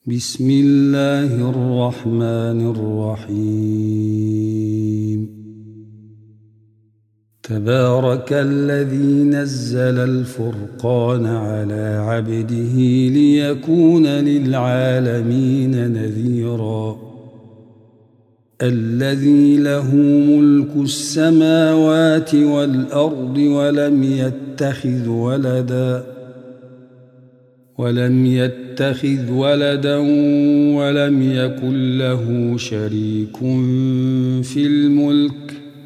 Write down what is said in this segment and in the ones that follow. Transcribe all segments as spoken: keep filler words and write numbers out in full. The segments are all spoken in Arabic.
بسم الله الرحمن الرحيم. تبارك الذي نزل الفرقان على عبده ليكون للعالمين نذيرا. الذي له ملك السماوات والأرض ولم يتخذ ولدا ولم يتخذ ولدا ولم يكن له شريك في الملك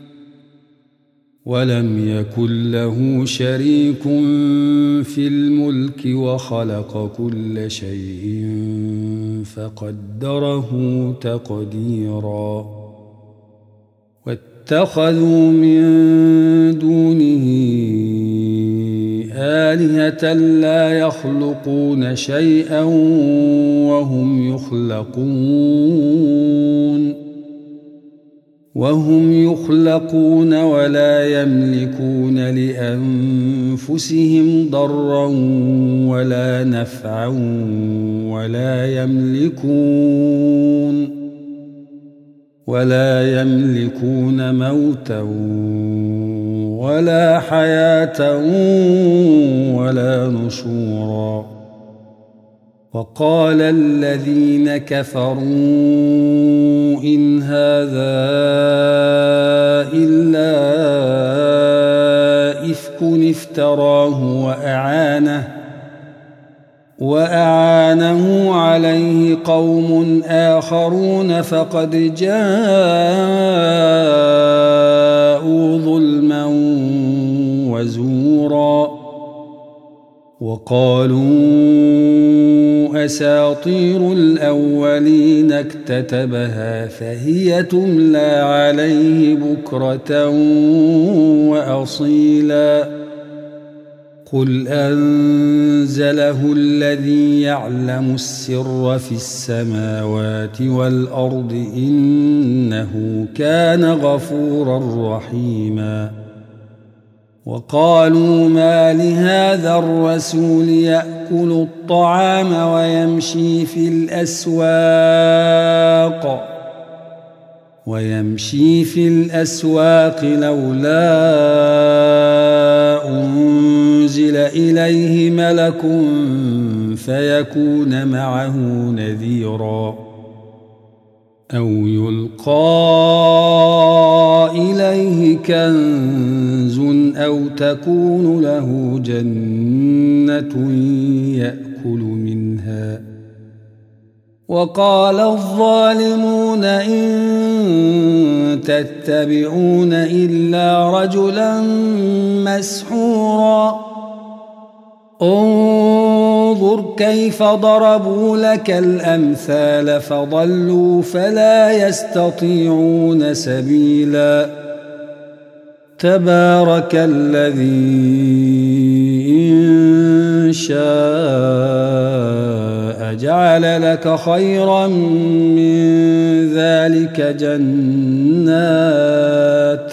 ولم يكن له شريك في الملك وخلق كل شيء فقدره تقديرا. واتخذوا من دونه آلهة لا يخلقون شيئا وهم يخلقون وهم يخلقون ولا يملكون لأنفسهم ضرا ولا نفعا ولا يملكون ولا يملكون موتا ولا حياة ولا نشورا. وقال الذين كفروا إن هذا إلا إفك افتراه وأعانه وأعانه عليه قوم آخرون فقد جاءوا ظلما وزورا. وقالوا أساطير الأولين اكتتبها فهي تملى عليه بكرة وأصيلا. قل أنزله الذي يعلم السر في السماوات والأرض إنه كان غفورا رحيما. وقالوا ما لهذا الرسول يأكل الطعام ويمشي في الأسواق ويمشي في الأسواق لولا أنزل إليه ملك فيكون معه نذيرا أو يلقى إليه كنز أو تكون له جنة يأكل منها. وقال الظالمون إن تتبعون إلا رجلا مسحورا. انظر كيف ضربوا لك الأمثال فضلوا فلا يستطيعون سبيلا. تبارك الذي إن شاء جعل لك خيرا من ذلك جنات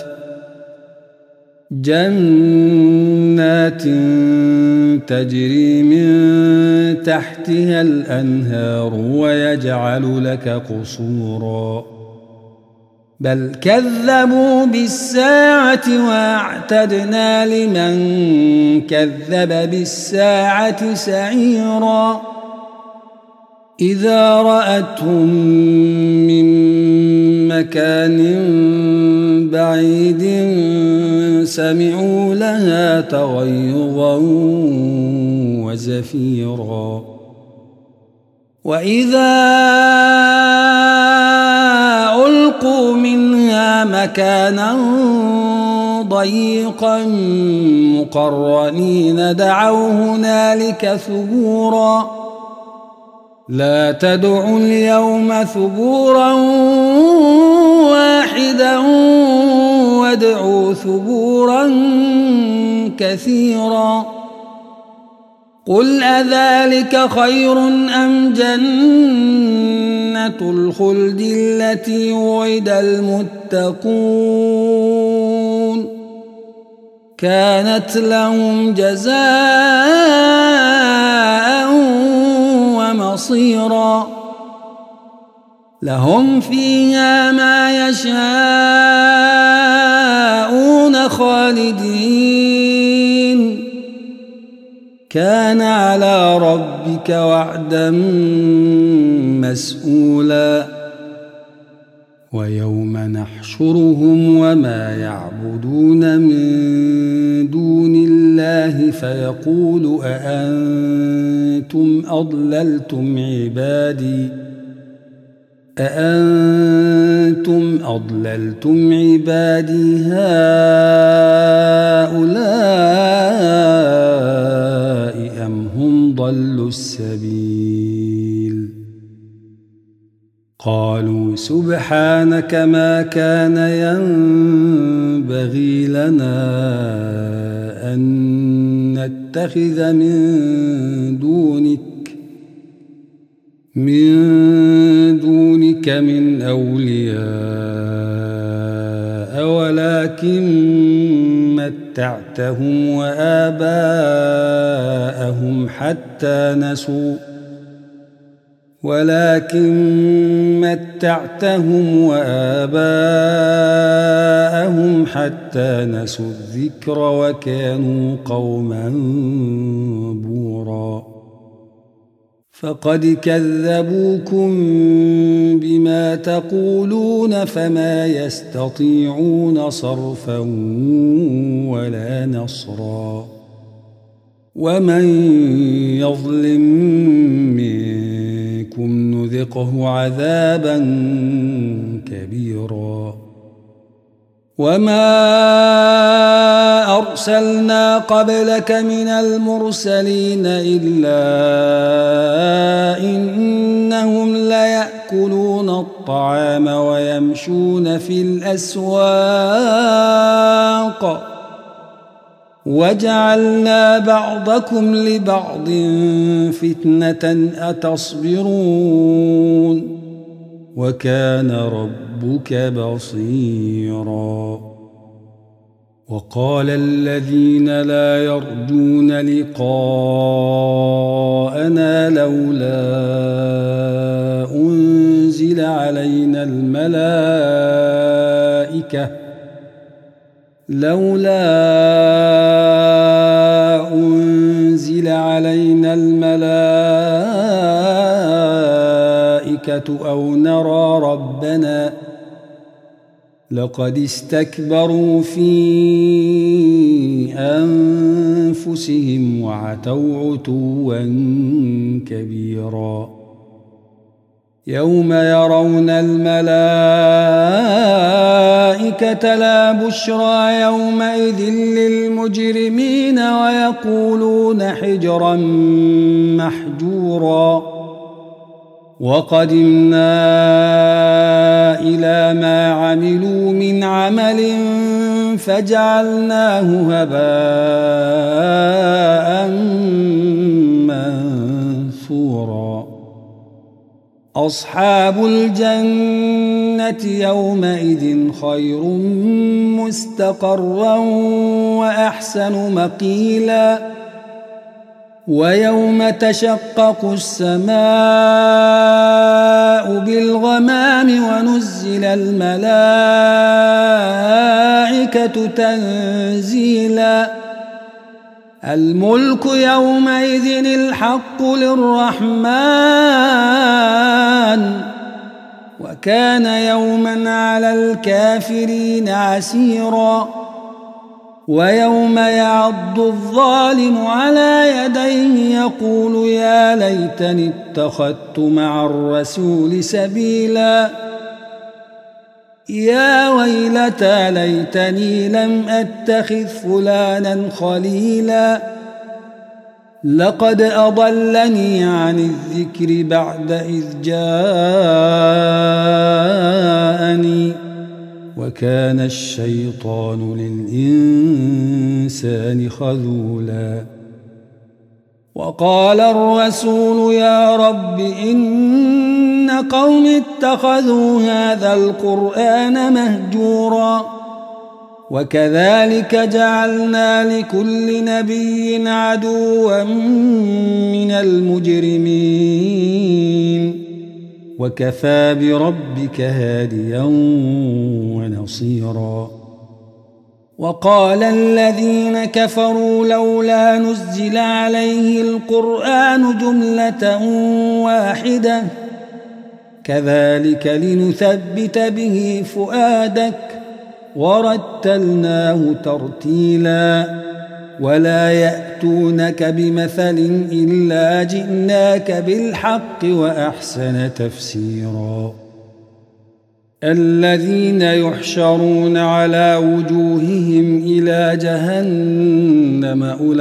جنات تجري من تحتها الأنهار ويجعل لك قصورا. بل كذبوا بالساعة واعتدنا لمن كذب بالساعة سعيرا. إذا رأتهم من مكان بعيد سمعوا لها تغيظا وزفيرا. وإذا ألقوا منها مكانا ضيقا مقرنين دعوا هنالك ثبورا. لا تدعوا اليوم ثبورا واحدا وادعوا ثبورا كثيرا. قل أذلك خير أم جنة الخلد التي وعد المتقون كانت لهم جزاء ومصيرا. بصيرا لهم فيها ما يشاءون خالدين كان على ربك وعدا مسئولا ويوم نحشرهم وما يعبدون من دون الله فيقول أأنتم أضللتم عبادي أأنتم أضللتم عبادي هؤلاء أم هم ضلوا السبيل قالوا سبحانك ما كان ينبغي لنا أن نتخذ من دونك من دونك من أولياء ولكن متعتهم وآباءهم حتى نسوا ولكن متعتهم وآباءهم حتى نسوا الذكر وكانوا قوما بورا فقد كذبوكم بما تقولون فما يستطيعون صرفا ولا نصرا ومن يظلم منكم نذقه عذابا كبيرا وما أرسلنا قبلك من المرسلين إلا إنهم ليأكلون الطعام ويمشون في الأسواق وجعلنا بعضكم لبعض فتنة أتصبرون وكان ربك بصيرا وقال الذين لا يرجون لقاءنا لولا أنزل علينا الملائكة لولا أنزل علينا الملائكة أو نرى ربنا لقد استكبروا في أنفسهم وعتوا عتوا كبيرا يوم يرون الملائكة لا بشرى يومئذ للمجرمين ويقولون حجرا محجورا وقدمنا إلى ما عملوا من عمل فجعلناه هباء منثورا أصحاب الجنة يومئذ خير مستقرا وأحسن مقيلا ويوم تشقق السماء بالغمام ونزل الملائكة تنزيلا الملك يومئذ الحق للرحمن وكان يوما على الكافرين عسيرا ويوم يعض الظالم على يديه يقول يا ليتني اتخذت مع الرسول سبيلا يا ويلتى ليتني لم أتخذ فلانا خليلا لقد أضلني عن الذكر بعد إذ جاءني وكان الشيطان للإنسان خذولا وقال الرسول يا رب إن قوم اتخذوا هذا القرآن مهجورا وكذلك جعلنا لكل نبي عدوا من المجرمين وكفى بربك هاديا ونصيرا وقال الذين كفروا لولا نزل عليه القرآن جملة واحدة كذلك لنثبت به فؤادك ورتلناه ترتيلا ولا يأتونك بمثل إلا جئناك بالحق وأحسن تفسيرا الذين يحشرون على وجوههم إلى جهنم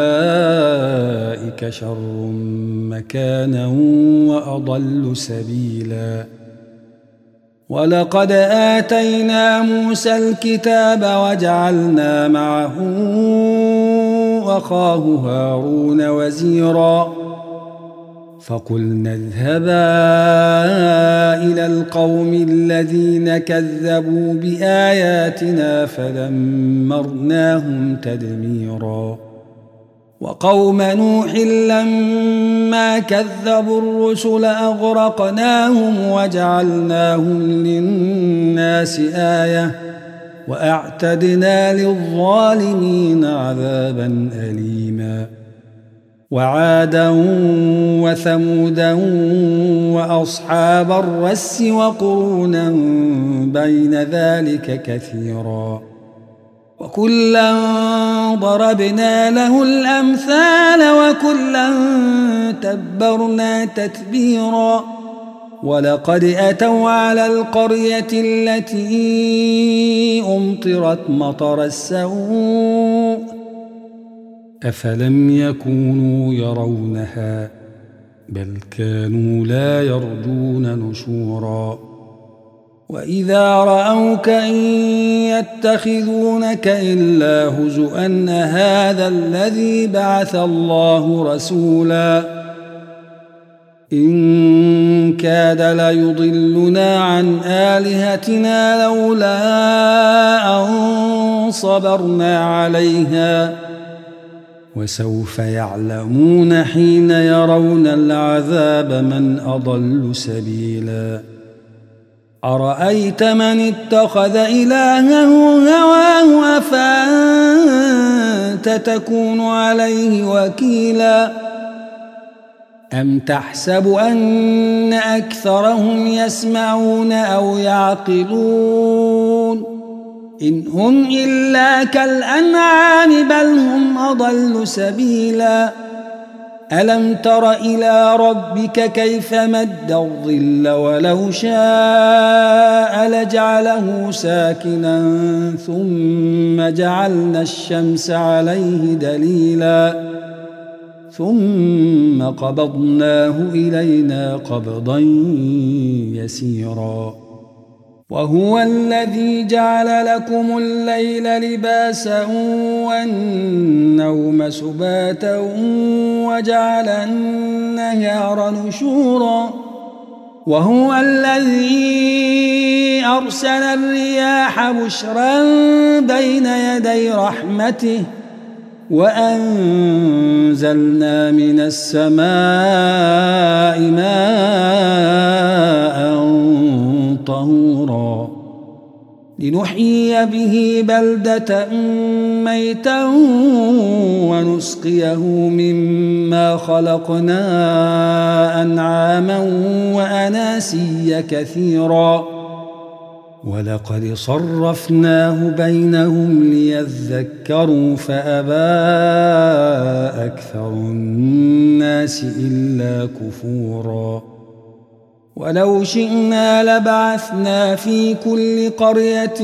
أولئك شر مكانا وأضل سبيلا ولقد آتينا موسى الكتاب وجعلنا معه أخاه هارون وزيرا فقلنا اذهبا إلى القوم الذين كذبوا بآياتنا فدمرناهم تدميرا وقوم نوح لما كذبوا الرسل أغرقناهم وجعلناهم للناس آية وأعتدنا للظالمين عذابا أليما وعادا وثمودا وأصحاب الرس وقرونا بين ذلك كثيرا وكلا ضربنا له الأمثال وكلا تبرنا تتبيرا ولقد أتوا على القرية التي أمطرت مطر السوء أفلم يكونوا يرونها بل كانوا لا يرجون نشورا وإذا رأوك إن يتخذونك إلا هزؤا هذا الذي بعث الله رسولا إن كاد ليضلنا عن آلهتنا لولا أن صبرنا عليها وسوف يعلمون حين يرون العذاب من أضل سبيلا أرأيت من اتخذ إلهه هواه أفأنت تكون عليه وكيلا أم تحسب أن أكثرهم يسمعون أو يعقلون إن هم إلا كالأنعام بل هم أضل سبيلا ألم تر إلى ربك كيف مد الظل ولو شاء لجعله ساكنا ثم جعلنا الشمس عليه دليلا ثم قبضناه إلينا قبضا يسيرا وهو الذي جعل لكم الليل لباسا والنوم سباتا وجعل النهار نشورا وهو الذي أرسل الرياح بشرا بين يدي رحمته وأنزلنا من السماء ماء طهورا لنحيي به بلدة ميتا ونسقيه مما خلقنا أنعاما وأناسيا كثيرا ولقد صرفناه بينهم ليذكروا فأبى أكثر الناس إلا كفورا ولو شئنا لبعثنا في كل قرية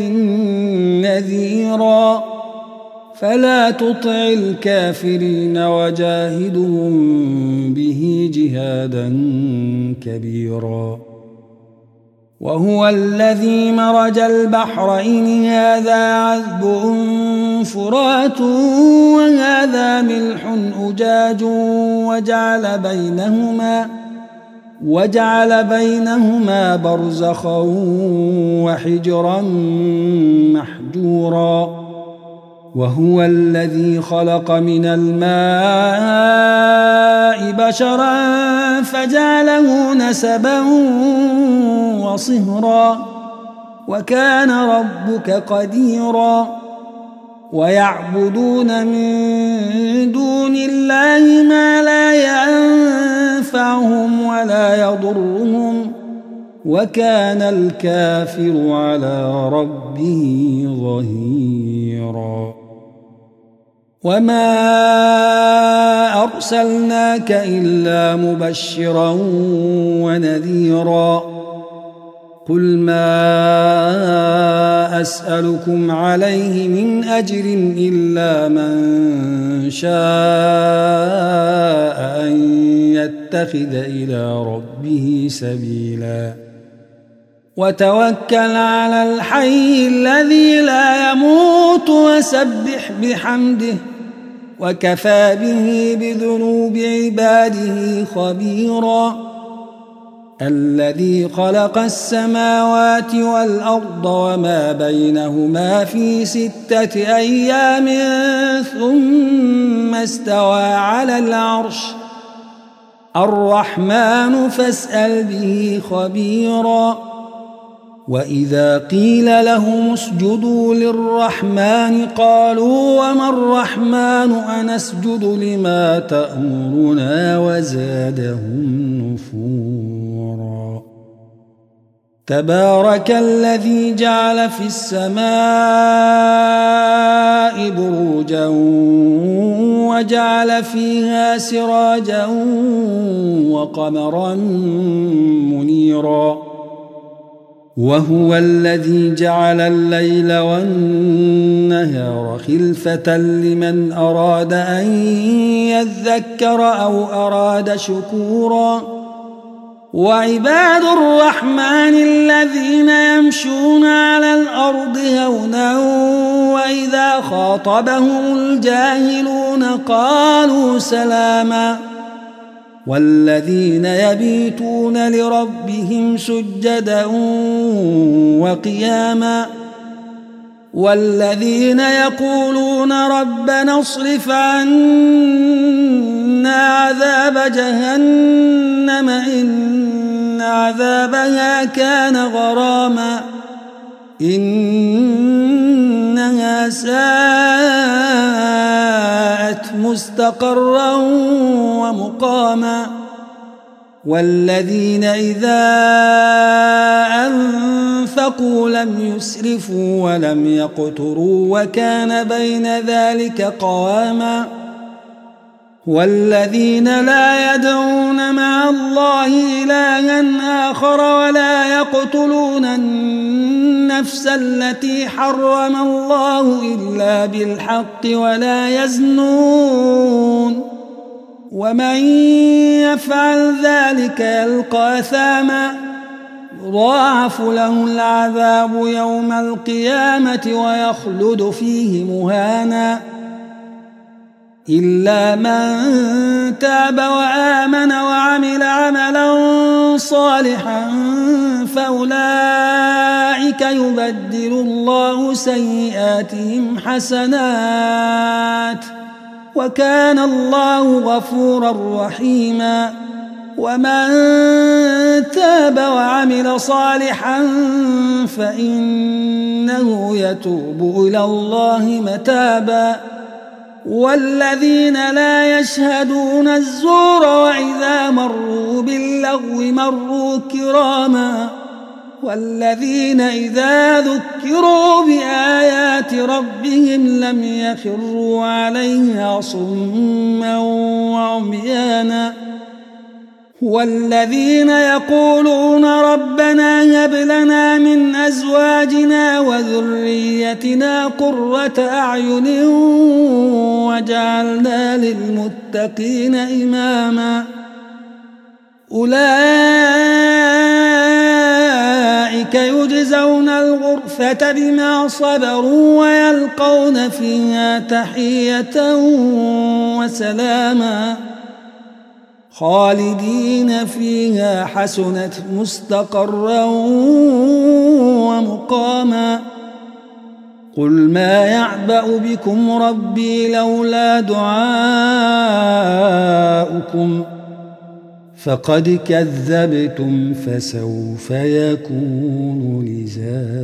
نذيرا فلا تطع الكافرين وجاهدهم به جهادا كبيرا وهو الذي مرج البحرين هذا عذب فرات وهذا ملح أجاج وجعل بينهما وجعل بينهما برزخا وحجرا محجورا وهو الذي خلق من الماء بشرا فجعله نسبا وصهرا وكان ربك قديرا ويعبدون من دون الله ما لا ينفعهم ولا يضرهم وكان الكافر على ربه ظهيرا وما أرسلناك إلا مبشرا ونذيرا قل ما أسألكم عليه من أجر إلا من شاء أن يتخذ إلى ربه سبيلا وتوكل على الحي الذي لا يموت وسبح بحمده وكفى به بذنوب عباده خبيرا الذي خلق السماوات والأرض وما بينهما في ستة أيام ثم استوى على العرش الرحمن فاسأل به خبيرا وإذا قيل لهم اسجدوا للرحمن قالوا وما الرحمن أنسجد لما تأمرنا وزادهم نفورا تبارك الذي جعل في السماء بروجا وجعل فيها سراجا وقمرا منيرا وهو الذي جعل الليل والنهار خلفة لمن أراد أن يذكر أو أراد شكورا وعباد الرحمن الذين يمشون على الأرض هونا وإذا خاطبهم الجاهلون قالوا سلاما والذين يبيتون لربهم سجدا وقياما والذين يقولون ربنا اصرف عنا عذاب جهنم إن عذابها كان غراما إنها ساءت مستقرا ومقاما والذين إذا أنفقوا لم يسرفوا ولم يقتروا وكان بين ذلك قواما والذين لا يدعون مع الله إلها آخر ولا يقتلون النفس التي حرم الله إلا بالحق ولا يزنون ومن يفعل ذلك يلقى أثاما يضاعف له العذاب يوم القيامة ويخلد فيه مهانا إلا من تاب وآمن وعمل عملا صالحا فأولئك يبدل الله سيئاتهم حسنات وكان الله غفورا رحيما ومن تاب وعمل صالحا فإنه يتوب إلى الله متابا والذين لا يشهدون الزور وإذا مروا باللغو مروا كراما والذين إذا ذكروا بآيات ربهم لم يخروا عليها صما وعميانا والذين يقولون ربنا هب لنا من أزواجنا وذريتنا قرة أعين وجعلنا للمتقين إماما أولئك يجزون الغرفة بما صبروا ويلقون فيها تحية وسلاما خالدين فيها حسنت مستقرا ومقاما قل ما يعبأ بكم ربي لولا دعاؤكم فقد كذبتم فسوف يكون لزاما.